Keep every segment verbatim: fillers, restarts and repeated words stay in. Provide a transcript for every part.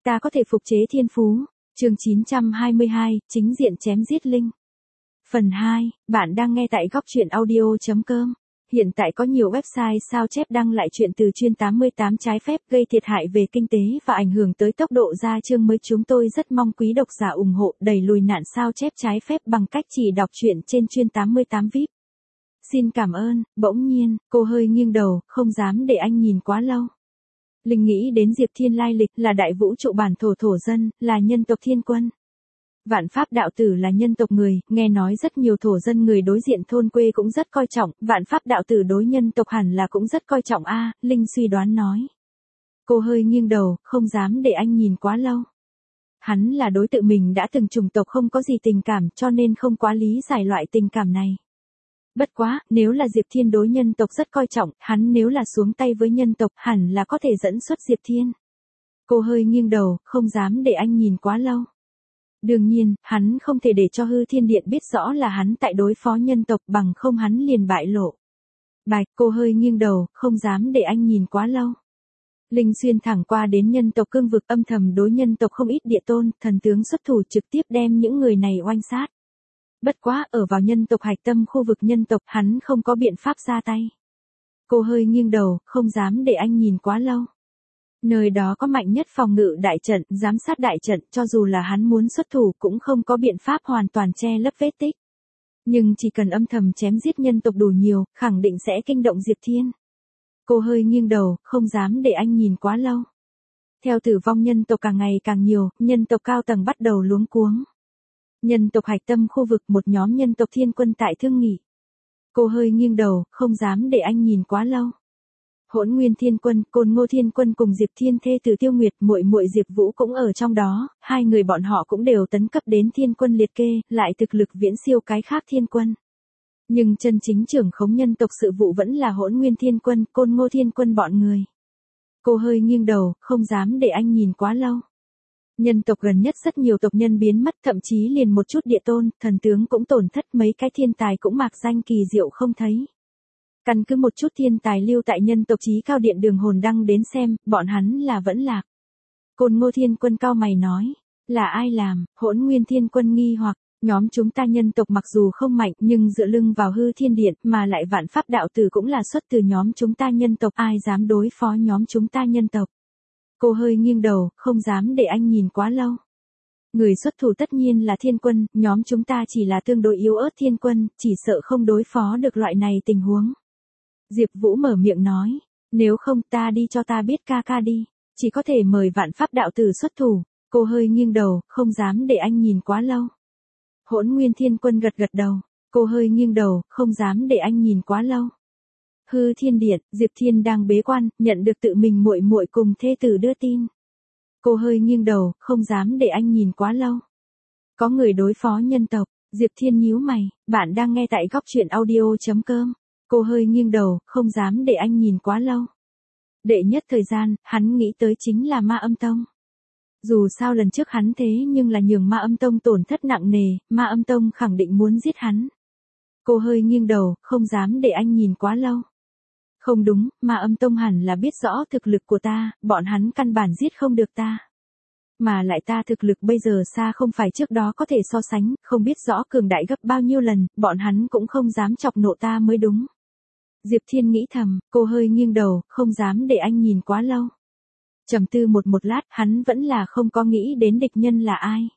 Ta có thể phục chế thiên phú. Chương chín trăm hai mươi hai, chính diện chém giết linh. Phần hai, bạn đang nghe tại góc truyện audio chấm com. Hiện tại có nhiều website sao chép đăng lại chuyện từ chuyên tám mươi tám trái phép gây thiệt hại về kinh tế và ảnh hưởng tới tốc độ ra chương mới. Chúng tôi rất mong quý độc giả ủng hộ đẩy lùi nạn sao chép trái phép bằng cách chỉ đọc truyện trên chuyên tám mươi tám vi ai pi. Xin cảm ơn. Bỗng nhiên, cô hơi nghiêng đầu, không dám để anh nhìn quá lâu. Linh nghĩ đến Diệp Thiên lai lịch là đại vũ trụ bản thổ thổ dân, là nhân tộc thiên quân. Vạn Pháp đạo tử là nhân tộc người, nghe nói rất nhiều thổ dân người đối diện thôn quê cũng rất coi trọng, Vạn Pháp đạo tử đối nhân tộc hẳn là cũng rất coi trọng a, Linh suy đoán nói. Cô hơi nghiêng đầu, không dám để anh nhìn quá lâu. Hắn là đối tượng mình đã từng chủng tộc không có gì tình cảm cho nên không quá lý giải loại tình cảm này. Bất quá, nếu là Diệp Thiên đối nhân tộc rất coi trọng, hắn nếu là xuống tay với nhân tộc hẳn là có thể dẫn xuất Diệp Thiên. Cô hơi nghiêng đầu, không dám để anh nhìn quá lâu. Đương nhiên, hắn không thể để cho hư thiên điện biết rõ là hắn tại đối phó nhân tộc bằng không hắn liền bại lộ. Bạch, cô hơi nghiêng đầu, không dám để anh nhìn quá lâu. Linh xuyên thẳng qua đến nhân tộc cương vực âm thầm đối nhân tộc không ít địa tôn, thần tướng xuất thủ trực tiếp đem những người này oanh sát. Bất quá, ở vào nhân tộc hạch tâm khu vực nhân tộc, hắn không có biện pháp ra tay. Cô hơi nghiêng đầu, không dám để anh nhìn quá lâu. Nơi đó có mạnh nhất phòng ngự đại trận, giám sát đại trận, cho dù là hắn muốn xuất thủ cũng không có biện pháp hoàn toàn che lấp vết tích. Nhưng chỉ cần âm thầm chém giết nhân tộc đủ nhiều, khẳng định sẽ kinh động Diệp Thiên. Cô hơi nghiêng đầu, không dám để anh nhìn quá lâu. Theo tử vong nhân tộc càng ngày càng nhiều, nhân tộc cao tầng bắt đầu luống cuống. Nhân tộc hạch tâm khu vực một nhóm nhân tộc thiên quân tại thương nghỉ. Cô hơi nghiêng đầu, không dám để anh nhìn quá lâu. Hỗn Nguyên Thiên Quân, Côn Ngô Thiên Quân cùng Diệp Thiên thê tử Tiêu Nguyệt, muội muội Diệp Vũ cũng ở trong đó, hai người bọn họ cũng đều tấn cấp đến Thiên Quân liệt kê, lại thực lực viễn siêu cái khác Thiên Quân. Nhưng chân chính trưởng khống nhân tộc sự vụ vẫn là Hỗn Nguyên Thiên Quân, Côn Ngô Thiên Quân bọn người. Cô hơi nghiêng đầu, không dám để anh nhìn quá lâu. Nhân tộc gần nhất rất nhiều tộc nhân biến mất, thậm chí liền một chút địa tôn, thần tướng cũng tổn thất, mấy cái thiên tài cũng mạc danh kỳ diệu không thấy. Căn cứ một chút thiên tài lưu tại nhân tộc chí cao điện đường hồn đăng đến xem, bọn hắn là vẫn lạc. Côn Ngô Thiên Quân cao mày nói, là ai làm? Hỗn Nguyên Thiên Quân nghi hoặc, nhóm chúng ta nhân tộc mặc dù không mạnh nhưng dựa lưng vào hư thiên điện mà lại Vạn Pháp đạo tử cũng là xuất từ nhóm chúng ta nhân tộc, ai dám đối phó nhóm chúng ta nhân tộc. Cô hơi nghiêng đầu, không dám để anh nhìn quá lâu. Người xuất thủ tất nhiên là thiên quân, nhóm chúng ta chỉ là tương đối yếu ớt thiên quân, chỉ sợ không đối phó được loại này tình huống. Diệp Vũ mở miệng nói, nếu không ta đi cho ta biết ca ca đi, chỉ có thể mời Vạn Pháp đạo tử xuất thủ. Cô hơi nghiêng đầu, không dám để anh nhìn quá lâu. Hỗn Nguyên Thiên Quân gật gật đầu, cô hơi nghiêng đầu, không dám để anh nhìn quá lâu. Hư Thiên Điện, Diệp Thiên đang bế quan, nhận được tự mình muội muội cùng thê tử đưa tin. Cô hơi nghiêng đầu, không dám để anh nhìn quá lâu. Có người đối phó nhân tộc, Diệp Thiên nhíu mày, bạn đang nghe tại góc truyện audio chấm com. Cô hơi nghiêng đầu, không dám để anh nhìn quá lâu. Đệ nhất thời gian, hắn nghĩ tới chính là Ma Âm Tông. Dù sao lần trước hắn thế nhưng là nhường Ma Âm Tông tổn thất nặng nề, Ma Âm Tông khẳng định muốn giết hắn. Cô hơi nghiêng đầu, không dám để anh nhìn quá lâu. Không đúng, Ma Âm Tông hẳn là biết rõ thực lực của ta, bọn hắn căn bản giết không được ta. Mà lại ta thực lực bây giờ xa không phải trước đó có thể so sánh, không biết rõ cường đại gấp bao nhiêu lần, bọn hắn cũng không dám chọc nộ ta mới đúng. Diệp Thiên nghĩ thầm, cô hơi nghiêng đầu, không dám để anh nhìn quá lâu. Trầm tư một một lát, hắn vẫn là không có nghĩ đến địch nhân là ai.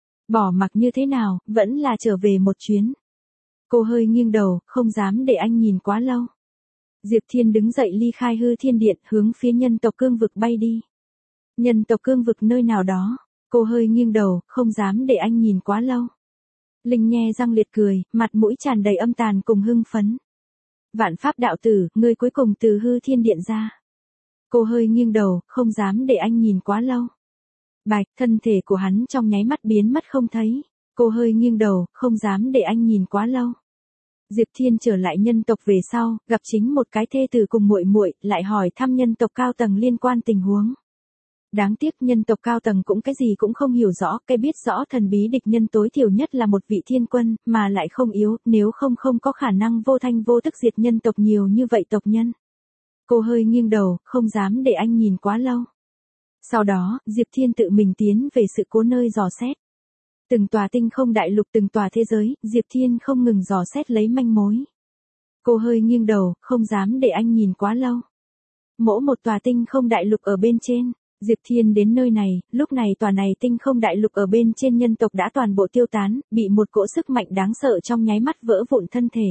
Bỏ mặc như thế nào, vẫn là trở về một chuyến. Cô hơi nghiêng đầu, không dám để anh nhìn quá lâu. Diệp Thiên đứng dậy ly khai hư thiên điện, hướng phía nhân tộc cương vực bay đi. Nhân tộc cương vực nơi nào đó, cô hơi nghiêng đầu, không dám để anh nhìn quá lâu. Linh nhe răng liệt cười, mặt mũi tràn đầy âm tàn cùng hưng phấn. Vạn Pháp đạo tử, ngươi cuối cùng từ hư thiên điện ra. Cô hơi nghiêng đầu, không dám để anh nhìn quá lâu. Bạch, thân thể của hắn trong nháy mắt biến mất không thấy. Cô hơi nghiêng đầu, không dám để anh nhìn quá lâu. Diệp Thiên trở lại nhân tộc về sau, gặp chính một cái thê tử cùng muội muội, lại hỏi thăm nhân tộc cao tầng liên quan tình huống. Đáng tiếc nhân tộc cao tầng cũng cái gì cũng không hiểu rõ, cái biết rõ thần bí địch nhân tối thiểu nhất là một vị thiên quân, mà lại không yếu, nếu không không có khả năng vô thanh vô tức diệt nhân tộc nhiều như vậy tộc nhân. Cô hơi nghiêng đầu, không dám để anh nhìn quá lâu. Sau đó, Diệp Thiên tự mình tiến về sự cố nơi dò xét. Từng tòa tinh không đại lục, từng tòa thế giới, Diệp Thiên không ngừng dò xét lấy manh mối. Cô hơi nghiêng đầu, không dám để anh nhìn quá lâu. Mỗi một tòa tinh không đại lục ở bên trên, Diệp Thiên đến nơi này, lúc này tòa này tinh không đại lục ở bên trên nhân tộc đã toàn bộ tiêu tán, bị một cỗ sức mạnh đáng sợ trong nháy mắt vỡ vụn thân thể.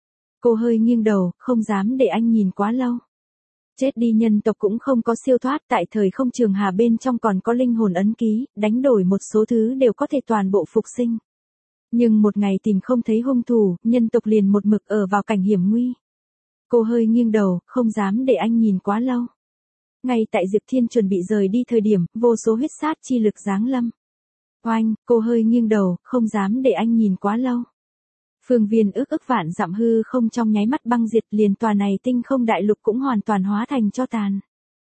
Cô hơi nghiêng đầu, không dám để anh nhìn quá lâu. Chết đi nhân tộc cũng không có siêu thoát, tại thời không trường hà bên trong còn có linh hồn ấn ký, đánh đổi một số thứ đều có thể toàn bộ phục sinh. Nhưng một ngày tìm không thấy hung thủ, nhân tộc liền một mực ở vào cảnh hiểm nguy. Cô hơi nghiêng đầu, không dám để anh nhìn quá lâu. Ngay tại Diệp Thiên chuẩn bị rời đi thời điểm, vô số huyết sát chi lực giáng lâm. Oanh, cô hơi nghiêng đầu, không dám để anh nhìn quá lâu. Phương viên ước ức vạn dặm hư không trong nháy mắt băng diệt, liền tòa này tinh không đại lục cũng hoàn toàn hóa thành tro tàn.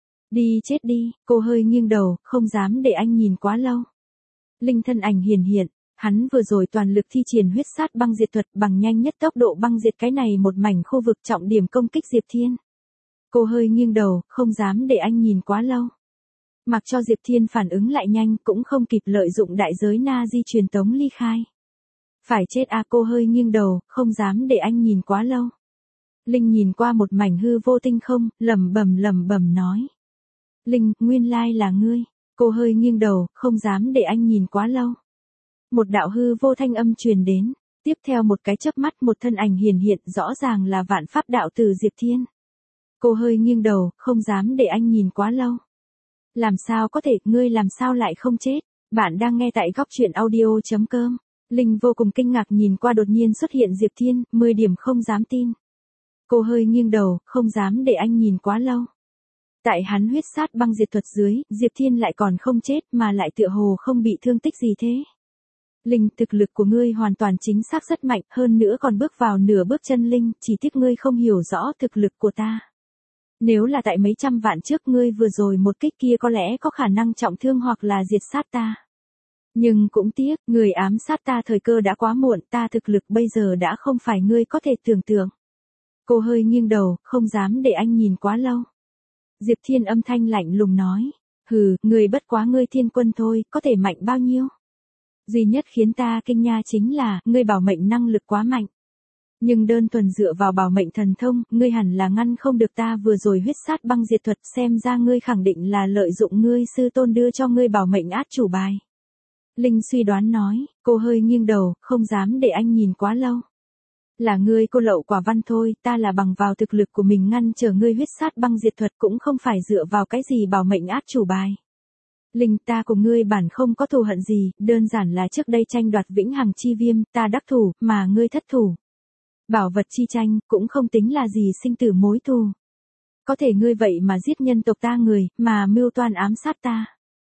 Đi chết đi, cô hơi nghiêng đầu, không dám để anh nhìn quá lâu. Linh thân ảnh hiển hiện, hắn vừa rồi toàn lực thi triển huyết sát băng diệt thuật bằng nhanh nhất tốc độ băng diệt cái này một mảnh khu vực trọng điểm công kích Diệp Thiên. Cô hơi nghiêng đầu, không dám để anh nhìn quá lâu. Mặc cho Diệp Thiên phản ứng lại nhanh, cũng không kịp lợi dụng đại giới na di truyền tống ly khai. Phải chết à, cô hơi nghiêng đầu, không dám để anh nhìn quá lâu. Linh nhìn qua một mảnh hư vô tinh không, lẩm bẩm lẩm bẩm nói. Linh, nguyên lai là ngươi. Cô hơi nghiêng đầu, không dám để anh nhìn quá lâu. Một đạo hư vô thanh âm truyền đến, tiếp theo một cái chớp mắt một thân ảnh hiển hiện, rõ ràng là Vạn Pháp đạo tử Diệp Thiên. Cô hơi nghiêng đầu, không dám để anh nhìn quá lâu. Làm sao có thể, ngươi làm sao lại không chết? Bạn đang nghe tại góc truyện audio chấm com. Linh vô cùng kinh ngạc nhìn qua đột nhiên xuất hiện Diệp Thiên, mười điểm không dám tin. Cô hơi nghiêng đầu, không dám để anh nhìn quá lâu. Tại hắn huyết sát băng diệt thuật dưới, Diệp Thiên lại còn không chết mà lại tựa hồ không bị thương tích gì thế. Linh, thực lực của ngươi hoàn toàn chính xác rất mạnh, hơn nữa còn bước vào nửa bước chân linh, chỉ tiếc ngươi không hiểu rõ thực lực của ta. Nếu là tại mấy trăm vạn trước ngươi vừa rồi một kích kia có lẽ có khả năng trọng thương hoặc là diệt sát ta. Nhưng cũng tiếc, người ám sát ta thời cơ đã quá muộn, ta thực lực bây giờ đã không phải ngươi có thể tưởng tượng. Cô hơi nghiêng đầu, không dám để anh nhìn quá lâu. Diệp Thiên âm thanh lạnh lùng nói, hừ, người bất quá ngươi thiên quân thôi, có thể mạnh bao nhiêu. Duy nhất khiến ta kinh nha chính là, ngươi bảo mệnh năng lực quá mạnh. Nhưng đơn thuần dựa vào bảo mệnh thần thông, ngươi hẳn là ngăn không được ta vừa rồi huyết sát băng diệt thuật, xem ra ngươi khẳng định là lợi dụng ngươi sư tôn đưa cho ngươi bảo mệnh át chủ bài. Linh suy đoán nói, cô hơi nghiêng đầu, không dám để anh nhìn quá lâu. Là ngươi cô lậu quả văn thôi, ta là bằng vào thực lực của mình ngăn trở ngươi huyết sát băng diệt thuật, cũng không phải dựa vào cái gì bảo mệnh át chủ bài. Linh, ta cùng ngươi bản không có thù hận gì, đơn giản là trước đây tranh đoạt vĩnh hằng chi viêm, ta đắc thủ, mà ngươi thất thủ. Bảo vật chi tranh, cũng không tính là gì sinh tử mối thù. Có thể ngươi vậy mà giết nhân tộc ta người, mà mưu toan ám sát ta.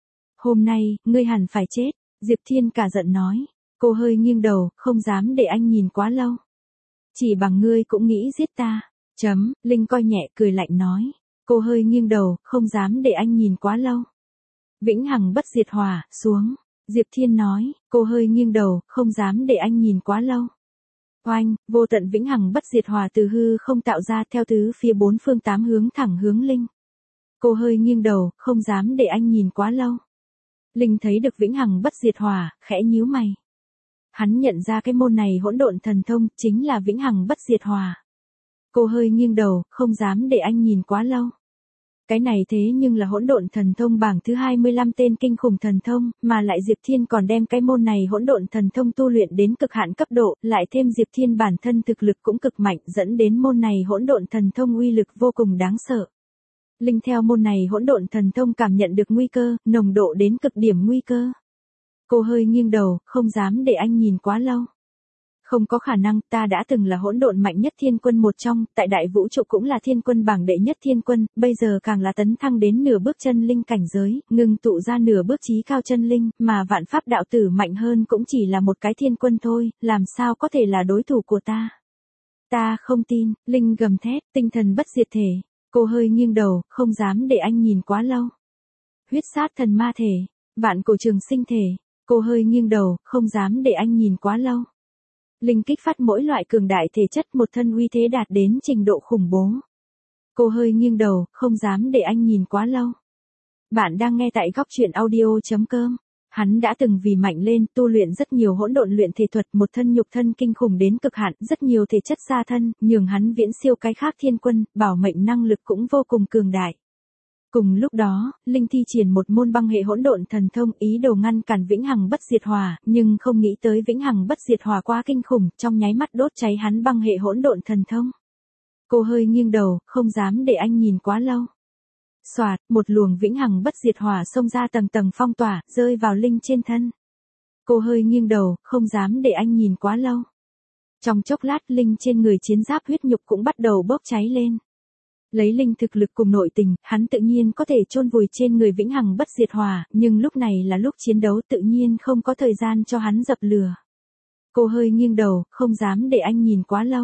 Hôm nay, ngươi hẳn phải chết, Diệp Thiên cả giận nói. Cô hơi nghiêng đầu, không dám để anh nhìn quá lâu. Chỉ bằng ngươi cũng nghĩ giết ta. Chấm, Linh coi nhẹ cười lạnh nói. Cô hơi nghiêng đầu, không dám để anh nhìn quá lâu. Vĩnh hằng bất diệt hỏa, xuống. Diệp Thiên nói, cô hơi nghiêng đầu, không dám để anh nhìn quá lâu. Oanh, vô tận vĩnh hằng bất diệt hỏa từ hư không tạo ra theo tứ phía bốn phương tám hướng thẳng hướng Linh. Cô hơi nghiêng đầu, không dám để anh nhìn quá lâu. Linh thấy được vĩnh hằng bất diệt hỏa, khẽ nhíu mày. Hắn nhận ra cái môn này hỗn độn thần thông, chính là vĩnh hằng bất diệt hỏa. Cô hơi nghiêng đầu, không dám để anh nhìn quá lâu. Cái này thế nhưng là hỗn độn thần thông bảng thứ hai mươi lăm tên kinh khủng thần thông, mà lại Diệp Thiên còn đem cái môn này hỗn độn thần thông tu luyện đến cực hạn cấp độ, lại thêm Diệp Thiên bản thân thực lực cũng cực mạnh, dẫn đến môn này hỗn độn thần thông uy lực vô cùng đáng sợ. Linh theo môn này hỗn độn thần thông cảm nhận được nguy cơ, nồng độ đến cực điểm nguy cơ. Cô hơi nghiêng đầu, không dám để anh nhìn quá lâu. Không có khả năng, ta đã từng là hỗn độn mạnh nhất thiên quân một trong, tại đại vũ trụ cũng là thiên quân bảng đệ nhất thiên quân, bây giờ càng là tấn thăng đến nửa bước chân linh cảnh giới, ngừng tụ ra nửa bước chí cao chân linh, mà vạn pháp đạo tử mạnh hơn cũng chỉ là một cái thiên quân thôi, làm sao có thể là đối thủ của ta. Ta không tin, Linh gầm thét, tinh thần bất diệt thể. Cô hơi nghiêng đầu, không dám để anh nhìn quá lâu. Huyết sát thần ma thể, vạn cổ trường sinh thể. Cô hơi nghiêng đầu, không dám để anh nhìn quá lâu. Linh kích phát mỗi loại cường đại thể chất, một thân uy thế đạt đến trình độ khủng bố. Cô hơi nghiêng đầu, không dám để anh nhìn quá lâu. Bạn đang nghe tại góc truyện audio chấm com. Hắn đã từng vì mạnh lên, tu luyện rất nhiều hỗn độn luyện thể thuật, một thân nhục thân kinh khủng đến cực hạn, rất nhiều thể chất gia thân, nhường hắn viễn siêu cái khác thiên quân, bảo mệnh năng lực cũng vô cùng cường đại. Cùng lúc đó, Linh thi triển một môn băng hệ hỗn độn thần thông, ý đồ ngăn cản vĩnh hằng bất diệt hỏa, nhưng không nghĩ tới vĩnh hằng bất diệt hỏa quá kinh khủng, trong nháy mắt đốt cháy hắn băng hệ hỗn độn thần thông. Cô hơi nghiêng đầu, không dám để anh nhìn quá lâu. Soạt, một luồng vĩnh hằng bất diệt hỏa xông ra tầng tầng phong tỏa, rơi vào Linh trên thân. Cô hơi nghiêng đầu, không dám để anh nhìn quá lâu. Trong chốc lát, Linh trên người chiến giáp huyết nhục cũng bắt đầu bốc cháy lên. Lấy Linh thực lực cùng nội tình, hắn tự nhiên có thể chôn vùi trên người vĩnh hằng bất diệt hỏa, nhưng lúc này là lúc chiến đấu, tự nhiên không có thời gian cho hắn dập lửa. Cô hơi nghiêng đầu, không dám để anh nhìn quá lâu.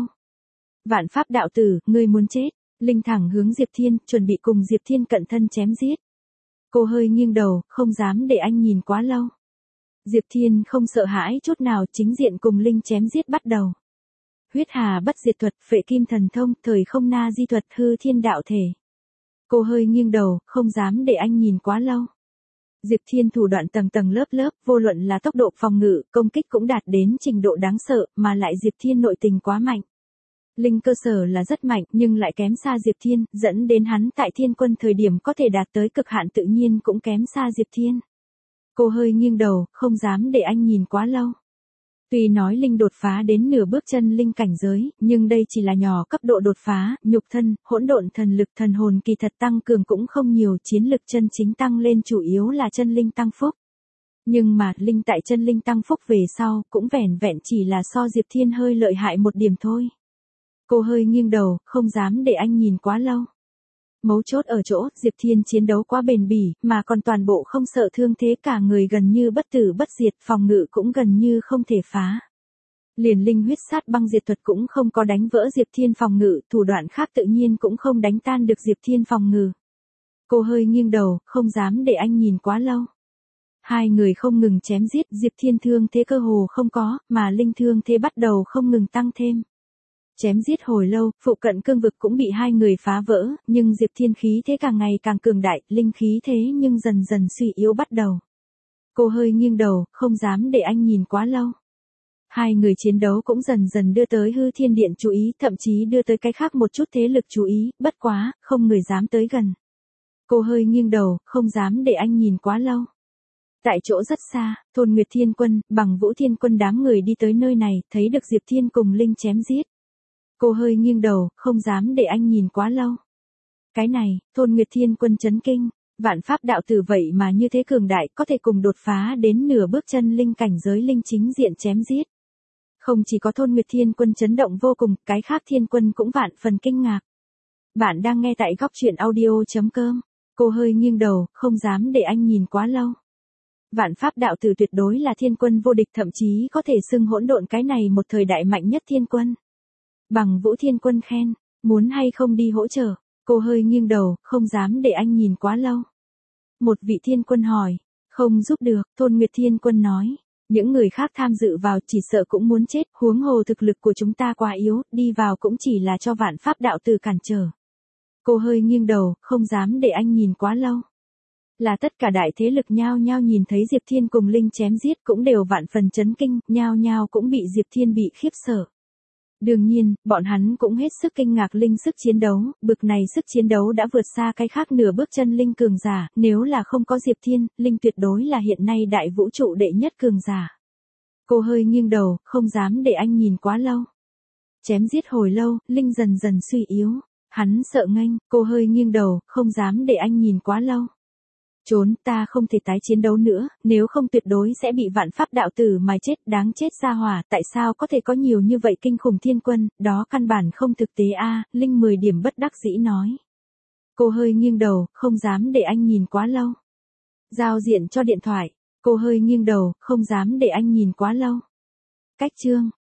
Vạn pháp đạo tử, ngươi muốn chết. Linh thẳng hướng Diệp Thiên, chuẩn bị cùng Diệp Thiên cận thân chém giết. Cô hơi nghiêng đầu, không dám để anh nhìn quá lâu. Diệp Thiên không sợ hãi chút nào, chính diện cùng Linh chém giết bắt đầu. Huyết hà bất diệt thuật, phệ kim thần thông, thời không na di thuật, hư thiên đạo thể. Cô hơi nghiêng đầu, không dám để anh nhìn quá lâu. Diệp Thiên thủ đoạn tầng tầng lớp lớp, vô luận là tốc độ phòng ngự, công kích cũng đạt đến trình độ đáng sợ, mà lại Diệp Thiên nội tình quá mạnh. Linh cơ sở là rất mạnh nhưng lại kém xa Diệp Thiên, dẫn đến hắn tại thiên quân thời điểm có thể đạt tới cực hạn tự nhiên cũng kém xa Diệp Thiên. Cô hơi nghiêng đầu, không dám để anh nhìn quá lâu. Tuy nói Linh đột phá đến nửa bước chân linh cảnh giới, nhưng đây chỉ là nhỏ cấp độ đột phá, nhục thân, hỗn độn thần lực thần hồn kỳ thật tăng cường cũng không nhiều, chiến lực chân chính tăng lên chủ yếu là chân linh tăng phúc. Nhưng mà, Linh tại chân linh tăng phúc về sau, cũng vẻn vẹn chỉ là so Diệp Thiên hơi lợi hại một điểm thôi. Cô hơi nghiêng đầu, không dám để anh nhìn quá lâu. Mấu chốt ở chỗ, Diệp Thiên chiến đấu quá bền bỉ, mà còn toàn bộ không sợ thương thế, cả người gần như bất tử bất diệt, phòng ngự cũng gần như không thể phá. Liền Linh huyết sát băng diệt thuật cũng không có đánh vỡ Diệp Thiên phòng ngự, thủ đoạn khác tự nhiên cũng không đánh tan được Diệp Thiên phòng ngự. Cô hơi nghiêng đầu, không dám để anh nhìn quá lâu. Hai người không ngừng chém giết, Diệp Thiên thương thế cơ hồ không có, mà Linh thương thế bắt đầu không ngừng tăng thêm. Chém giết hồi lâu, phụ cận cương vực cũng bị hai người phá vỡ, nhưng Diệp Thiên khí thế càng ngày càng cường đại, Linh khí thế nhưng dần dần suy yếu bắt đầu. Cô hơi nghiêng đầu, không dám để anh nhìn quá lâu. Hai người chiến đấu cũng dần dần đưa tới hư thiên điện chú ý, thậm chí đưa tới cái khác một chút thế lực chú ý, bất quá, không người dám tới gần. Cô hơi nghiêng đầu, không dám để anh nhìn quá lâu. Tại chỗ rất xa, Thôn Nguyệt Thiên Quân, Bằng Vũ Thiên Quân đám người đi tới nơi này, thấy được Diệp Thiên cùng Linh chém giết. Cô hơi nghiêng đầu, không dám để anh nhìn quá lâu. Cái này, Thôn Nguyệt Thiên Quân chấn kinh, vạn pháp đạo tử vậy mà như thế cường đại, có thể cùng đột phá đến nửa bước chân linh cảnh giới Linh chính diện chém giết. Không chỉ có Thôn Nguyệt Thiên Quân chấn động vô cùng, cái khác thiên quân cũng vạn phần kinh ngạc. Bạn đang nghe tại góc truyện audio chấm com. Cô hơi nghiêng đầu, không dám để anh nhìn quá lâu. Vạn pháp đạo tử tuyệt đối là thiên quân vô địch, thậm chí có thể xưng hỗn độn cái này một thời đại mạnh nhất thiên quân. Bằng Vũ Thiên Quân khen, muốn hay không đi hỗ trợ, cô hơi nghiêng đầu, không dám để anh nhìn quá lâu. Một vị thiên quân hỏi, không giúp được, Thôn Nguyệt Thiên Quân nói, những người khác tham dự vào chỉ sợ cũng muốn chết, huống hồ thực lực của chúng ta quá yếu, đi vào cũng chỉ là cho vạn pháp đạo tử cản trở. Cô hơi nghiêng đầu, không dám để anh nhìn quá lâu. Là tất cả đại thế lực nhao nhao nhìn thấy Diệp Thiên cùng Linh chém giết cũng đều vạn phần chấn kinh, nhao nhao cũng bị Diệp Thiên bị khiếp sợ. Đương nhiên, bọn hắn cũng hết sức kinh ngạc Linh sức chiến đấu, bực này sức chiến đấu đã vượt xa cái khác nửa bước chân linh cường giả, nếu là không có Diệp Thiên, Linh tuyệt đối là hiện nay đại vũ trụ đệ nhất cường giả. Cô hơi nghiêng đầu, không dám để anh nhìn quá lâu. Chém giết hồi lâu, Linh dần dần suy yếu, hắn sợ nghênh, cô hơi nghiêng đầu, không dám để anh nhìn quá lâu. Trốn, ta không thể tái chiến đấu nữa, nếu không tuyệt đối sẽ bị vạn pháp đạo tử mà chết, đáng chết ra hỏa, tại sao có thể có nhiều như vậy kinh khủng thiên quân, đó căn bản không thực tế a. Linh mười điểm bất đắc dĩ nói. Cô hơi nghiêng đầu, không dám để anh nhìn quá lâu. Giao diện cho điện thoại, cô hơi nghiêng đầu, không dám để anh nhìn quá lâu. Cách chương.